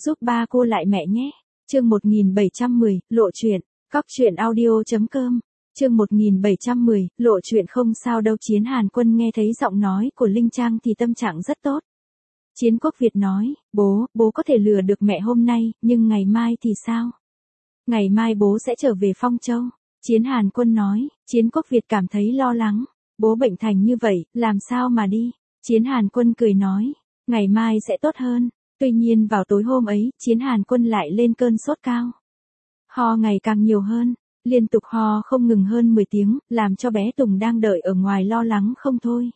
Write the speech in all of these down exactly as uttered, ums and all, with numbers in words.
giúp ba cô lại mẹ nhé. Chương một nghìn bảy trăm mười, lộ chuyện. Cóc truyện audio chấm com. Chương một nghìn bảy trăm mười, lộ chuyện không sao đâu. Chiến Hàn Quân nghe thấy giọng nói của Linh Trang thì tâm trạng rất tốt. Chiến Quốc Việt nói, bố, bố có thể lừa được mẹ hôm nay, nhưng ngày mai thì sao? Ngày mai bố sẽ trở về Phong Châu. Chiến Hàn Quân nói, Chiến Quốc Việt cảm thấy lo lắng. Bố bệnh thành như vậy, làm sao mà đi? Chiến Hàn Quân cười nói, ngày mai sẽ tốt hơn. Tuy nhiên vào tối hôm ấy, Chiến Hàn Quân lại lên cơn sốt cao. Ho ngày càng nhiều hơn, liên tục ho không ngừng hơn mười tiếng, làm cho bé Tùng đang đợi ở ngoài lo lắng không thôi.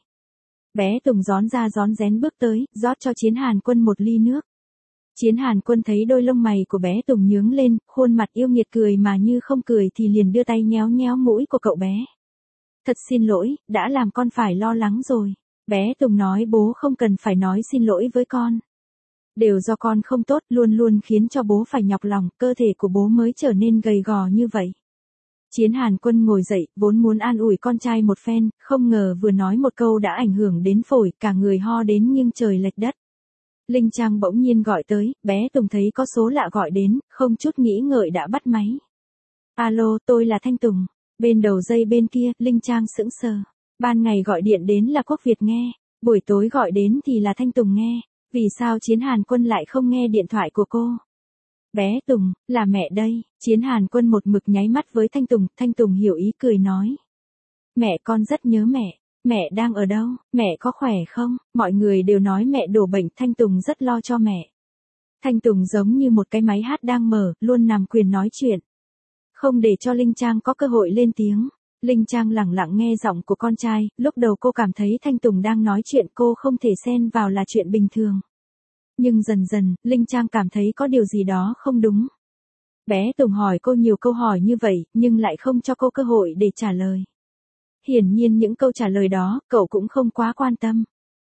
Bé Tùng rón ra rón rén bước tới, rót cho Chiến Hàn Quân một ly nước. Chiến Hàn Quân thấy đôi lông mày của bé Tùng nhướng lên, khuôn mặt yêu nghiệt cười mà như không cười thì liền đưa tay nhéo nhéo mũi của cậu bé. Thật xin lỗi, đã làm con phải lo lắng rồi. Bé Tùng nói bố không cần phải nói xin lỗi với con. Đều do con không tốt, luôn luôn khiến cho bố phải nhọc lòng, cơ thể của bố mới trở nên gầy gò như vậy. Chiến Hàn Quân ngồi dậy, vốn muốn an ủi con trai một phen, không ngờ vừa nói một câu đã ảnh hưởng đến phổi, cả người ho đến nghiêng trời lệch đất. Linh Trang bỗng nhiên gọi tới, bé Tùng thấy có số lạ gọi đến, không chút nghĩ ngợi đã bắt máy. Alo, tôi là Thanh Tùng. Bên đầu dây bên kia, Linh Trang sững sờ. Ban ngày gọi điện đến là Quốc Việt nghe, buổi tối gọi đến thì là Thanh Tùng nghe. Vì sao Chiến Hàn Quân lại không nghe điện thoại của cô? Bé Tùng, là mẹ đây. Chiến Hàn Quân một mực nháy mắt với Thanh Tùng, Thanh Tùng hiểu ý cười nói. Mẹ con rất nhớ mẹ, mẹ đang ở đâu, mẹ có khỏe không? Mọi người đều nói mẹ đổ bệnh, Thanh Tùng rất lo cho mẹ. Thanh Tùng giống như một cái máy hát đang mở, luôn nằm quyền nói chuyện. Không để cho Linh Trang có cơ hội lên tiếng. Linh Trang lặng lặng nghe giọng của con trai, lúc đầu cô cảm thấy Thanh Tùng đang nói chuyện cô không thể xen vào là chuyện bình thường. Nhưng dần dần, Linh Trang cảm thấy có điều gì đó không đúng. Bé Tùng hỏi cô nhiều câu hỏi như vậy, nhưng lại không cho cô cơ hội để trả lời. Hiển nhiên những câu trả lời đó, cậu cũng không quá quan tâm.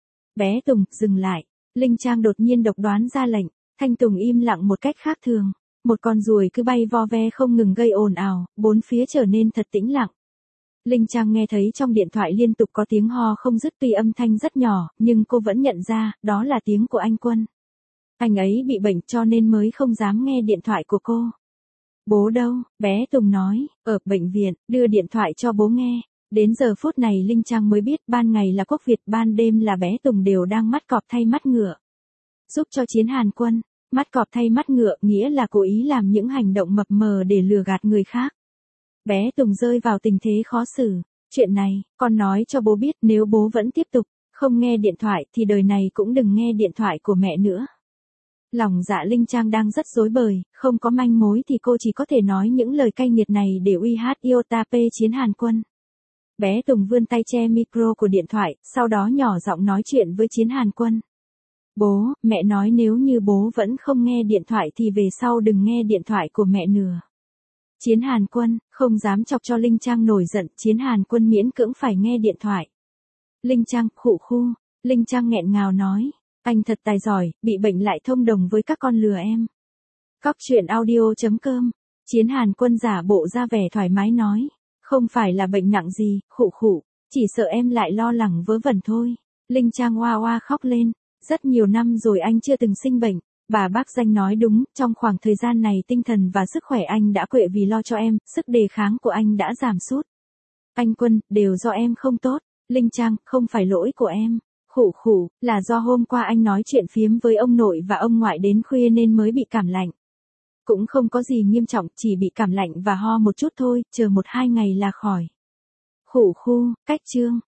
Bé Tùng, dừng lại. Linh Trang đột nhiên độc đoán ra lệnh, Thanh Tùng im lặng một cách khác thường. Một con ruồi cứ bay vo ve không ngừng gây ồn ào, bốn phía trở nên thật tĩnh lặng. Linh Trang nghe thấy trong điện thoại liên tục có tiếng ho không dứt, tuy âm thanh rất nhỏ, nhưng cô vẫn nhận ra, đó là tiếng của anh Quân. Anh ấy bị bệnh cho nên mới không dám nghe điện thoại của cô. Bố đâu? Bé Tùng nói, ở bệnh viện, đưa điện thoại cho bố nghe. Đến giờ phút này Linh Trang mới biết ban ngày là Quốc Việt, ban đêm là bé Tùng đều đang mắt cọp thay mắt ngựa. Giúp cho Chiến Hàn Quân, mắt cọp thay mắt ngựa nghĩa là cố ý làm những hành động mập mờ để lừa gạt người khác. Bé Tùng rơi vào tình thế khó xử. Chuyện này, con nói cho bố biết nếu bố vẫn tiếp tục, không nghe điện thoại thì đời này cũng đừng nghe điện thoại của mẹ nữa. Lòng dạ Linh Trang đang rất rối bời, không có manh mối thì cô chỉ có thể nói những lời cay nghiệt này để uy hát Iota P Chiến Hàn Quân. Bé Tùng vươn tay che micro của điện thoại, sau đó nhỏ giọng nói chuyện với Chiến Hàn Quân. Bố, mẹ nói nếu như bố vẫn không nghe điện thoại thì về sau đừng nghe điện thoại của mẹ nữa. Chiến Hàn Quân, không dám chọc cho Linh Trang nổi giận, Chiến Hàn Quân miễn cưỡng phải nghe điện thoại. Linh Trang, khụ khu, Linh Trang nghẹn ngào nói, anh thật tài giỏi, bị bệnh lại thông đồng với các con lừa em. Cóc truyện audio chấm com. Chiến Hàn Quân giả bộ ra vẻ thoải mái nói, không phải là bệnh nặng gì, khụ khụ, chỉ sợ em lại lo lắng vớ vẩn thôi. Linh Trang oa oa khóc lên, rất nhiều năm rồi anh chưa từng sinh bệnh. Bà bác Danh nói đúng, trong khoảng thời gian này tinh thần và sức khỏe anh đã quệ vì lo cho em, sức đề kháng của anh đã giảm sút. Anh Quân, đều do em không tốt. Linh Trang, không phải lỗi của em. Khụ khụ, là do hôm qua anh nói chuyện phiếm với ông nội và ông ngoại đến khuya nên mới bị cảm lạnh. Cũng không có gì nghiêm trọng, chỉ bị cảm lạnh và ho một chút thôi, chờ một hai ngày là khỏi. Khụ khu, cách chương.